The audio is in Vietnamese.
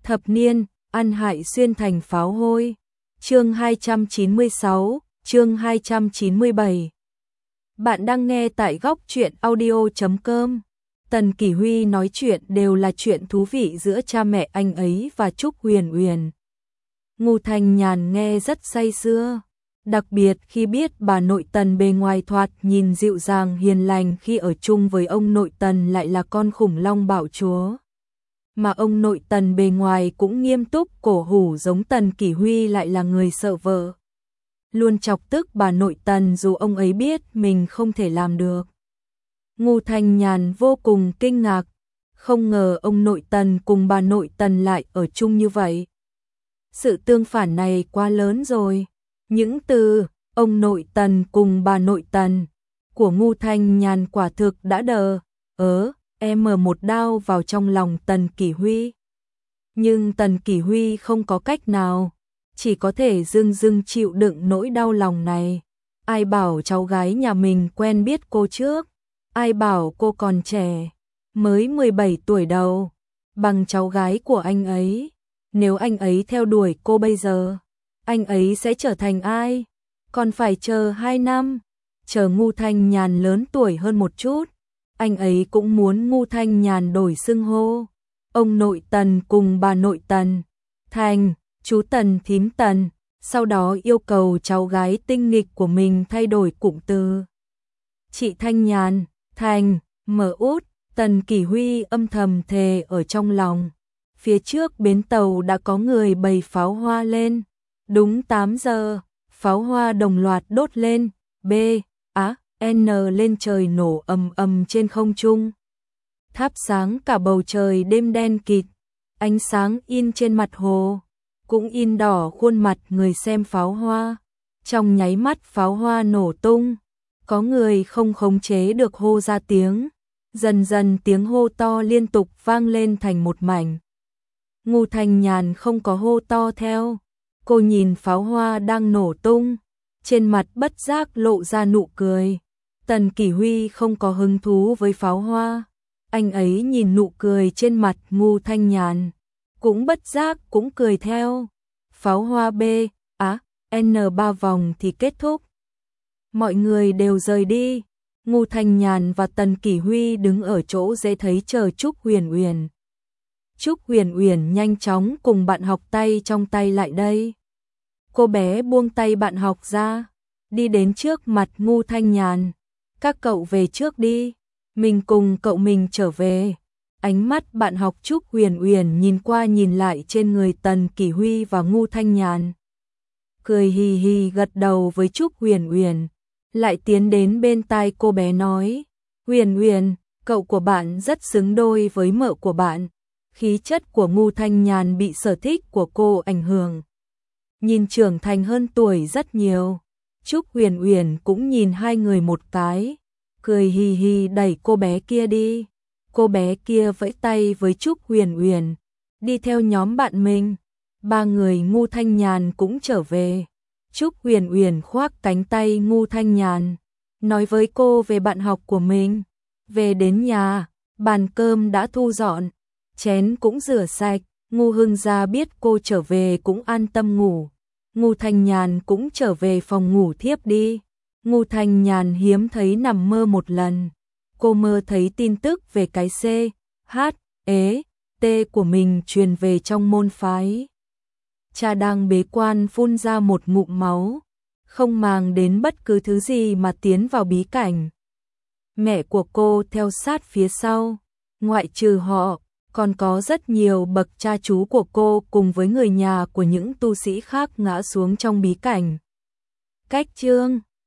Thập niên, ăn hại xuyên thành pháo hôi. Chương 296, chương 297. Bạn đang nghe tại góc truyện audio.com. Tần Kỷ Huy nói chuyện đều là chuyện thú vị giữa cha mẹ anh ấy và Trúc Huyền Uyển. Ngô Thanh Nhàn nghe rất say sưa, đặc biệt khi biết bà nội Tần bề ngoài thoạt nhìn dịu dàng hiền lành khi ở chung với ông nội Tần lại là con khủng long bạo chúa. Mà ông nội Tần bề ngoài cũng nghiêm túc cổ hủ giống Tần Kỷ Huy lại là người sợ vợ. Luôn chọc tức bà nội Tần dù ông ấy biết mình không thể làm được. Ngô Thanh Nhàn vô cùng kinh ngạc, không ngờ ông nội Tần cùng bà nội Tần lại ở chung như vậy. Sự tương phản này quá lớn rồi. Những từ ông nội Tần cùng bà nội Tần của Ngô Thanh Nhàn quả thực đã một đao vào trong lòng Tần Kỷ Huy. Nhưng Tần Kỷ Huy không có cách nào, chỉ có thể dưng chịu đựng nỗi đau lòng này. Ai bảo cháu gái nhà mình quen biết cô trước, ai bảo cô còn trẻ, mới 17 tuổi đầu, bằng cháu gái của anh ấy. Nếu anh ấy theo đuổi cô bây giờ, anh ấy sẽ trở thành ai? Còn phải chờ 2 năm, chờ Ngô Thanh Nhàn lớn tuổi hơn một chút. Anh ấy cũng muốn Ngô Thanh Nhàn đổi xưng hô. Ông nội Tần cùng bà nội Tần thành chú Tần thím Tần, sau đó yêu cầu cháu gái tinh nghịch của mình thay đổi cụm từ chị Thanh Nhàn thành mở út. Tần Kỷ Huy âm thầm thề ở trong lòng. Phía trước bến tàu đã có người bày pháo hoa lên. Đúng 8 giờ, pháo hoa đồng loạt đốt lên, N lên trời nổ ầm ầm trên không trung. Thắp sáng cả bầu trời đêm đen kịt, ánh sáng in trên mặt hồ, cũng in đỏ khuôn mặt người xem pháo hoa. Trong nháy mắt pháo hoa nổ tung, có người không khống chế được hô ra tiếng. Dần dần tiếng hô to liên tục vang lên thành một mảnh. Ngô Thanh Nhàn không có hô to theo. Cô nhìn pháo hoa đang nổ tung, trên mặt bất giác lộ ra nụ cười. Tần Kỷ Huy không có hứng thú với pháo hoa. Anh ấy nhìn nụ cười trên mặt Ngô Thanh Nhàn, cũng bất giác cũng cười theo. Pháo hoa N3 vòng thì kết thúc. Mọi người đều rời đi. Ngô Thanh Nhàn và Tần Kỷ Huy đứng ở chỗ dễ thấy chờ Trúc Huyền Uyển. Trúc Huyền Uyển nhanh chóng cùng bạn học tay trong tay lại đây. Cô bé buông tay bạn học ra, đi đến trước mặt Ngô Thanh Nhàn. Các cậu về trước đi, mình cùng cậu mình trở về. Ánh mắt bạn học Trúc Huyền Uyển nhìn qua nhìn lại trên người Tần Kỷ Huy và Ngô Thanh Nhàn. Cười hì hì gật đầu với Trúc Huyền Uyển, lại tiến đến bên tai cô bé nói: Huyền Uyển, cậu của bạn rất xứng đôi với mợ của bạn. Khí chất của Ngô Thanh Nhàn bị sở thích của cô ảnh hưởng, nhìn trưởng thành hơn tuổi rất nhiều. Trúc Huyền Uyển cũng nhìn hai người một cái, cười hì hì đẩy cô bé kia đi. Cô bé kia vẫy tay với Trúc Huyền Uyển, đi theo nhóm bạn mình. Ba người Ngô Thanh Nhàn cũng trở về. Trúc Huyền Uyển khoác cánh tay Ngô Thanh Nhàn, nói với cô về bạn học của mình. Về đến nhà, bàn cơm đã thu dọn, chén cũng rửa sạch. Ngô Hưng Gia biết cô trở về cũng an tâm ngủ. Ngô Thanh Nhàn cũng trở về phòng ngủ thiếp đi. Ngô Thanh Nhàn hiếm thấy nằm mơ một lần. Cô mơ thấy tin tức về cái CHT của mình truyền về trong môn phái. Cha đang bế quan phun ra một ngụm máu, không màng đến bất cứ thứ gì mà tiến vào bí cảnh. Mẹ của cô theo sát phía sau, ngoại trừ họ, còn có rất nhiều bậc cha chú của cô cùng với người nhà của những tu sĩ khác ngã xuống trong bí cảnh. Cách chương